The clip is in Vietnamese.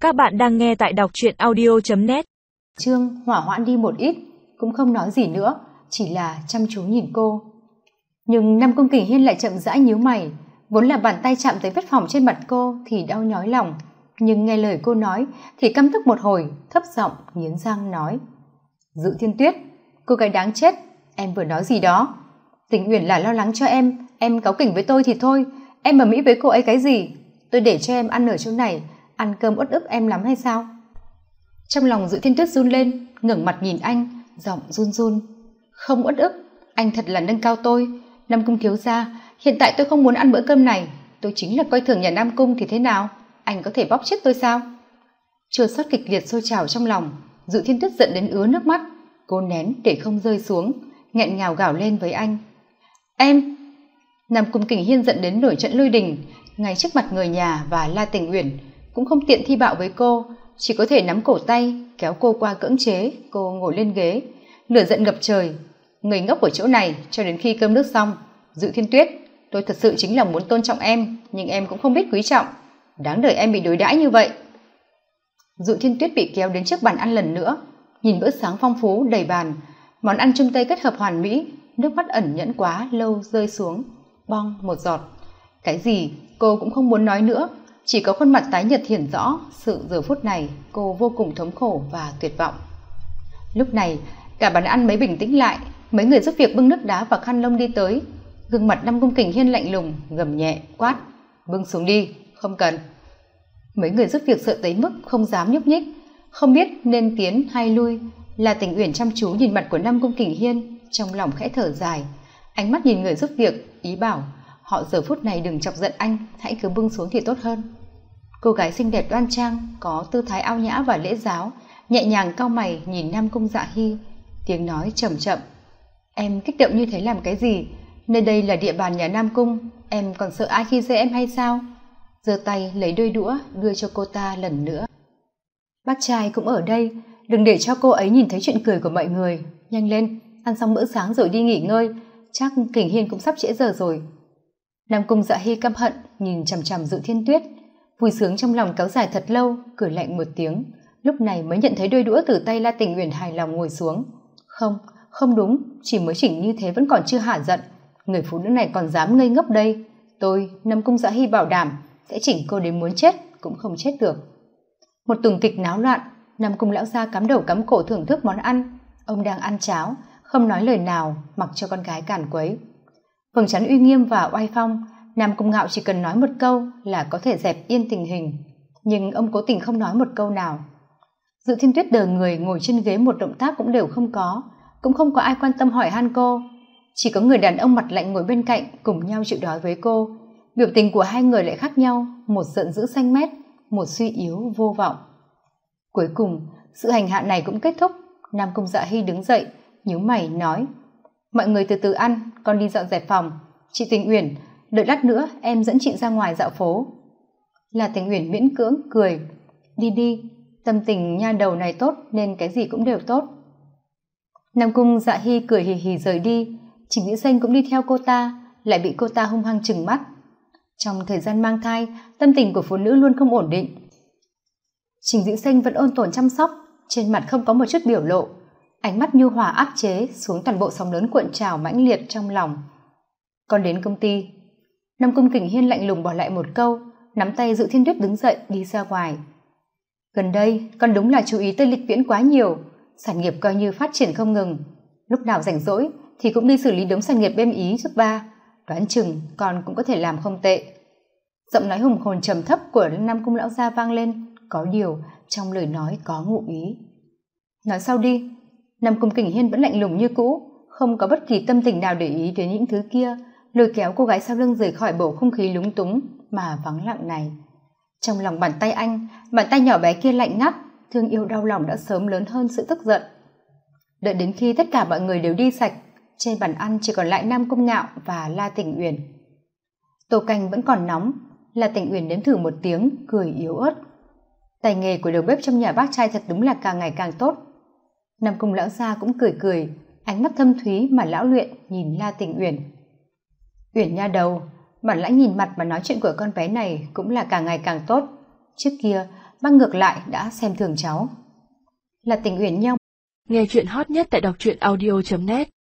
Các bạn đang nghe tại đọc truyện audio.net. Trương hỏa hoãn đi một ít, cũng không nói gì nữa, chỉ là chăm chú nhìn cô. Nhưng Nam Cung Kình Hiên lại chậm rãi nhíu mày, vốn là bàn tay chạm tới vết phỏng trên mặt cô thì đau nhói lòng, nhưng nghe lời cô nói thì căm tức một hồi, thấp giọng nghiến răng nói: Dự Thiên Tuyết, cô gái đáng chết, em vừa nói gì đó? Tình Uyển là lo lắng cho em cáu kỉnh với tôi thì thôi, em ầm ĩ với cô ấy cái gì? Tôi để cho em ăn ở chỗ này, ăn cơm uất ức em lắm hay sao? Trong lòng Dự Thiên Tuyết run lên, ngẩng mặt nhìn anh, giọng run run: Không uất ức, anh thật là nâng cao tôi. Nam Cung thiếu gia, hiện tại tôi không muốn ăn bữa cơm này, tôi chính là coi thường nhà Nam Cung thì thế nào, anh có thể bóp chết tôi sao? Chua xót kịch liệt sôi trào trong lòng, Dự Thiên Tuyết giận đến ứa nước mắt, cô nén để không rơi xuống, nghẹn ngào gào lên với anh: Em! Nam Cung Kình Hiên giận đến nổi trận lôi đình, ngay trước mặt người nhà và La Tình Uyển, cũng không tiện thi bạo với cô, chỉ có thể nắm cổ tay kéo cô qua cưỡng chế cô ngồi lên ghế, lửa giận ngập trời: Người ngốc ở chỗ này cho đến khi cơm nước xong. Dự Thiên Tuyết, tôi thật sự chính là muốn tôn trọng em, nhưng em cũng không biết quý trọng, đáng đời em bị đối đãi như vậy. Dự Thiên Tuyết bị kéo đến trước bàn ăn lần nữa, nhìn bữa sáng phong phú đầy bàn, món ăn Trung Tây kết hợp hoàn mỹ, nước mắt ẩn nhẫn quá lâu rơi xuống, bong một giọt. Cái gì cô cũng không muốn nói nữa, chỉ có khuôn mặt tái nhợt hiển rõ sự giờ phút này cô vô cùng thống khổ và tuyệt vọng. Lúc này cả bàn ăn mới bình tĩnh lại, mấy người giúp việc bưng nước đá và khăn lông đi tới, gương mặt Nam Cung Kình Hiên lạnh lùng, gầm nhẹ quát: Bưng xuống đi, không cần. Mấy người giúp việc sợ tới mức không dám nhúc nhích, không biết nên tiến hay lui. La Tình Uyển chăm chú nhìn mặt của Nam Cung Kình Hiên, trong lòng khẽ thở dài, ánh mắt nhìn người giúp việc, ý bảo họ giờ phút này đừng chọc giận anh, hãy cứ bưng xuống thì tốt hơn. Cô gái xinh đẹp đoan trang, có tư thái ao nhã và lễ giáo, nhẹ nhàng cau mày nhìn Nam Cung Dạ Hy, tiếng nói chậm chậm: Em kích động như thế làm cái gì? Nơi đây là địa bàn nhà Nam Cung, em còn sợ ai khi dễ em hay sao? Giơ tay lấy đôi đũa đưa cho cô ta lần nữa. Bác trai cũng ở đây, đừng để cho cô ấy nhìn thấy chuyện cười của mọi người. Nhanh lên, ăn xong bữa sáng rồi đi nghỉ ngơi, chắc Kình Hiên cũng sắp trễ giờ rồi. Nam Cung Dạ Hy căm hận nhìn chằm chằm Dự Thiên Tuyết, vui sướng trong lòng kéo dài thật lâu, cười lạnh một tiếng, lúc này mới nhận thấy đôi đũa từ tay La Tình Uyển, hài lòng ngồi xuống. Không đúng, chỉ mới chỉnh như thế vẫn còn chưa hả giận, người phụ nữ này còn dám ngây ngốc đây. Tôi, Nam Cung Dạ Hy bảo đảm sẽ chỉnh cô đến muốn chết cũng không chết được. Một tuồng kịch náo loạn, Nam Cung lão gia cắm đầu cắm cổ thưởng thức món ăn, ông đang ăn cháo, không nói lời nào, mặc cho con gái càn quấy. Vầng trán uy nghiêm và oai phong, Nam Cung Ngạo chỉ cần nói một câu là có thể dẹp yên tình hình, nhưng ông cố tình không nói một câu nào. Dự Thiên Tuyết đờ người ngồi trên ghế, một động tác cũng đều không có, cũng không có ai quan tâm hỏi han cô, chỉ có người đàn ông mặt lạnh ngồi bên cạnh cùng nhau chịu đói với cô. Biểu tình của hai người lại khác nhau, một giận dữ xanh mét, một suy yếu vô vọng. Cuối cùng sự hành hạ này cũng kết thúc. Nam Cung Dạ Hy đứng dậy, nhíu mày nói: Mọi người từ từ ăn, con đi dọn dẹp phòng. Chị Tình Uyển, đợi lát nữa em dẫn chị ra ngoài dạo phố. Là Tình Uyển miễn cưỡng cười: Đi đi, tâm tình nha đầu này tốt nên cái gì cũng đều tốt. Nam Cung Dạ Hy cười hì hì rời đi, Trình Dĩ Xanh cũng đi theo cô ta, lại bị cô ta hung hăng trừng mắt. Trong thời gian mang thai, tâm tình của phụ nữ luôn không ổn định. Trình Dĩ Xanh vẫn ôn tồn chăm sóc, trên mặt không có một chút biểu lộ, ánh mắt nhu hòa áp chế xuống toàn bộ sóng lớn cuộn trào mãnh liệt trong lòng. Còn đến công ty, Nam Cung Kình Hiên lạnh lùng bỏ lại một câu, nắm tay Dự Thiên Tuyết đứng dậy đi ra ngoài. Gần đây con đúng là chú ý tới Lịch Viễn quá nhiều, sản nghiệp coi như phát triển không ngừng, lúc nào rảnh rỗi thì cũng đi xử lý đống sản nghiệp bên Ý giúp ba, đoán chừng con cũng có thể làm không tệ. Giọng nói hùng hồn trầm thấp của Nam Cung lão gia vang lên, có điều trong lời nói có ngụ ý. Nói sau đi. Nam Cung Kình Hiên vẫn lạnh lùng như cũ, không có bất kỳ tâm tình nào để ý đến những thứ kia, lôi kéo cô gái sau lưng rời khỏi bầu không khí lúng túng mà vắng lặng này. Trong lòng bàn tay anh, bàn tay nhỏ bé kia lạnh ngắt, thương yêu đau lòng đã sớm lớn hơn sự tức giận. Đợi đến khi tất cả mọi người đều đi sạch, trên bàn ăn chỉ còn lại Nam Cung Ngạo và La Tình Uyển. Tô canh vẫn còn nóng, La Tình Uyển nếm thử một tiếng, cười yếu ớt. Tay nghề của đầu bếp trong nhà bác trai thật đúng là càng ngày càng tốt. Nam Cung lão gia cũng cười cười, ánh mắt thâm thúy mà lão luyện nhìn La Tình Uyển. Uyển nha đầu, bản lãnh nhìn mặt mà nói chuyện của con bé này cũng là càng ngày càng tốt. Trước kia bác ngược lại đã xem thường cháu. Là Tình Uyển nhau. Nghe chuyện hot nhất tại đọc truyện audio.net